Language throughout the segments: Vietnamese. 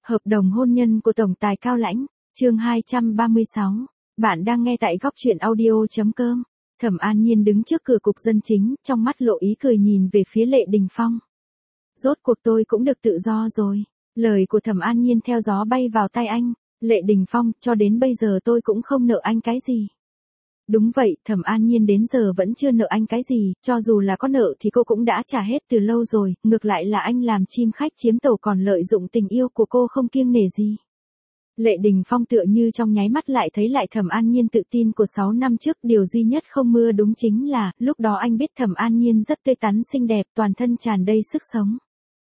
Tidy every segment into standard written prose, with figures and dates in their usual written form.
Hợp đồng hôn nhân của Tổng tài Cao Lãnh, chương 236. Bạn đang nghe tại góc truyện audio.com. Thẩm An Nhiên đứng trước cửa cục dân chính, trong mắt lộ ý cười nhìn về phía Lệ Đình Phong. Rốt cuộc tôi cũng được tự do rồi. Lời của Thẩm An Nhiên theo gió bay vào tai anh. Lệ Đình Phong, cho đến bây giờ tôi cũng không nợ anh cái gì. Đúng vậy, Thẩm An Nhiên đến giờ vẫn chưa nợ anh cái gì, cho dù là có nợ thì cô cũng đã trả hết từ lâu rồi, ngược lại là anh làm chim khách chiếm tổ còn lợi dụng tình yêu của cô không kiêng nể gì. Lệ Đình Phong tựa như trong nháy mắt lại thấy lại Thẩm An Nhiên tự tin của 6 năm trước, điều duy nhất không mưa đúng chính là, lúc đó anh biết Thẩm An Nhiên rất tươi tắn xinh đẹp, toàn thân tràn đầy sức sống.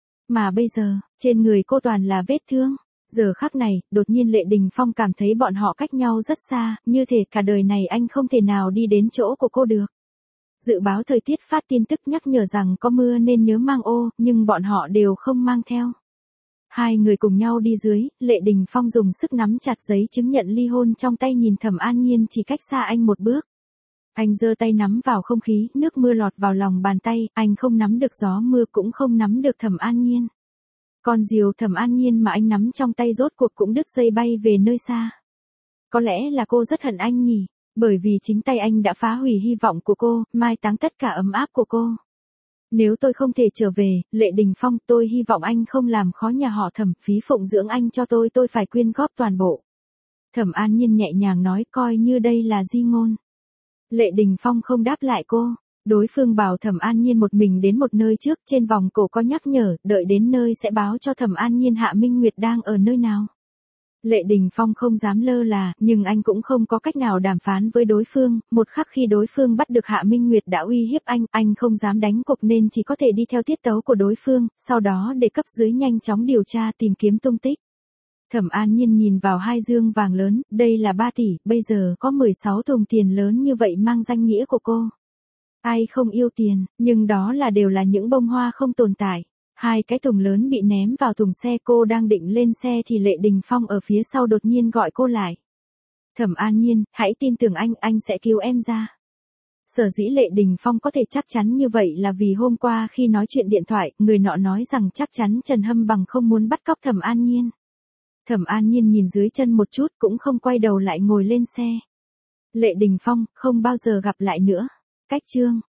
Mà bây giờ, trên người cô toàn là vết thương. Giờ khắc này, đột nhiên Lệ Đình Phong cảm thấy bọn họ cách nhau rất xa, như thể cả đời này anh không thể nào đi đến chỗ của cô được. Dự báo thời tiết phát tin tức nhắc nhở rằng có mưa nên nhớ mang ô, nhưng bọn họ đều không mang theo. Hai người cùng nhau đi dưới, Lệ Đình Phong dùng sức nắm chặt giấy chứng nhận ly hôn trong tay, nhìn Thẩm An Nhiên chỉ cách xa anh một bước. Anh giơ tay nắm vào không khí, nước mưa lọt vào lòng bàn tay, anh không nắm được gió mưa cũng không nắm được Thẩm An Nhiên. Con diều Thẩm An Nhiên mà anh nắm trong tay rốt cuộc cũng đứt dây bay về nơi xa. Có lẽ là cô rất hận anh nhỉ, bởi vì chính tay anh đã phá hủy hy vọng của cô, mai táng tất cả ấm áp của cô. Nếu tôi không thể trở về, Lệ Đình Phong, tôi hy vọng anh không làm khó nhà họ Thẩm, phí phụng dưỡng anh cho tôi phải quyên góp toàn bộ. Thẩm An Nhiên nhẹ nhàng nói, coi như đây là di ngôn. Lệ Đình Phong không đáp lại cô. Đối phương bảo Thẩm An Nhiên một mình đến một nơi trước, trên vòng cổ có nhắc nhở, đợi đến nơi sẽ báo cho Thẩm An Nhiên Hạ Minh Nguyệt đang ở nơi nào. Lệ Đình Phong không dám lơ là, nhưng anh cũng không có cách nào đàm phán với đối phương, một khắc khi đối phương bắt được Hạ Minh Nguyệt đã uy hiếp anh không dám đánh cục nên chỉ có thể đi theo tiết tấu của đối phương, sau đó để cấp dưới nhanh chóng điều tra tìm kiếm tung tích. Thẩm An Nhiên nhìn vào hai dương vàng lớn, đây là 3 tỷ, bây giờ có 16 thùng tiền lớn như vậy mang danh nghĩa của cô. Ai không yêu tiền, nhưng đó đều là những bông hoa không tồn tại. Hai cái thùng lớn bị ném vào thùng xe, cô đang định lên xe thì Lệ Đình Phong ở phía sau đột nhiên gọi cô lại. Thẩm An Nhiên, hãy tin tưởng anh sẽ cứu em ra. Sở dĩ Lệ Đình Phong có thể chắc chắn như vậy là vì hôm qua khi nói chuyện điện thoại, người nọ nói rằng chắc chắn Trần Hâm Bằng không muốn bắt cóc Thẩm An Nhiên. Thẩm An Nhiên nhìn dưới chân một chút cũng không quay đầu lại ngồi lên xe. Lệ Đình Phong, không bao giờ gặp lại nữa. Cách chương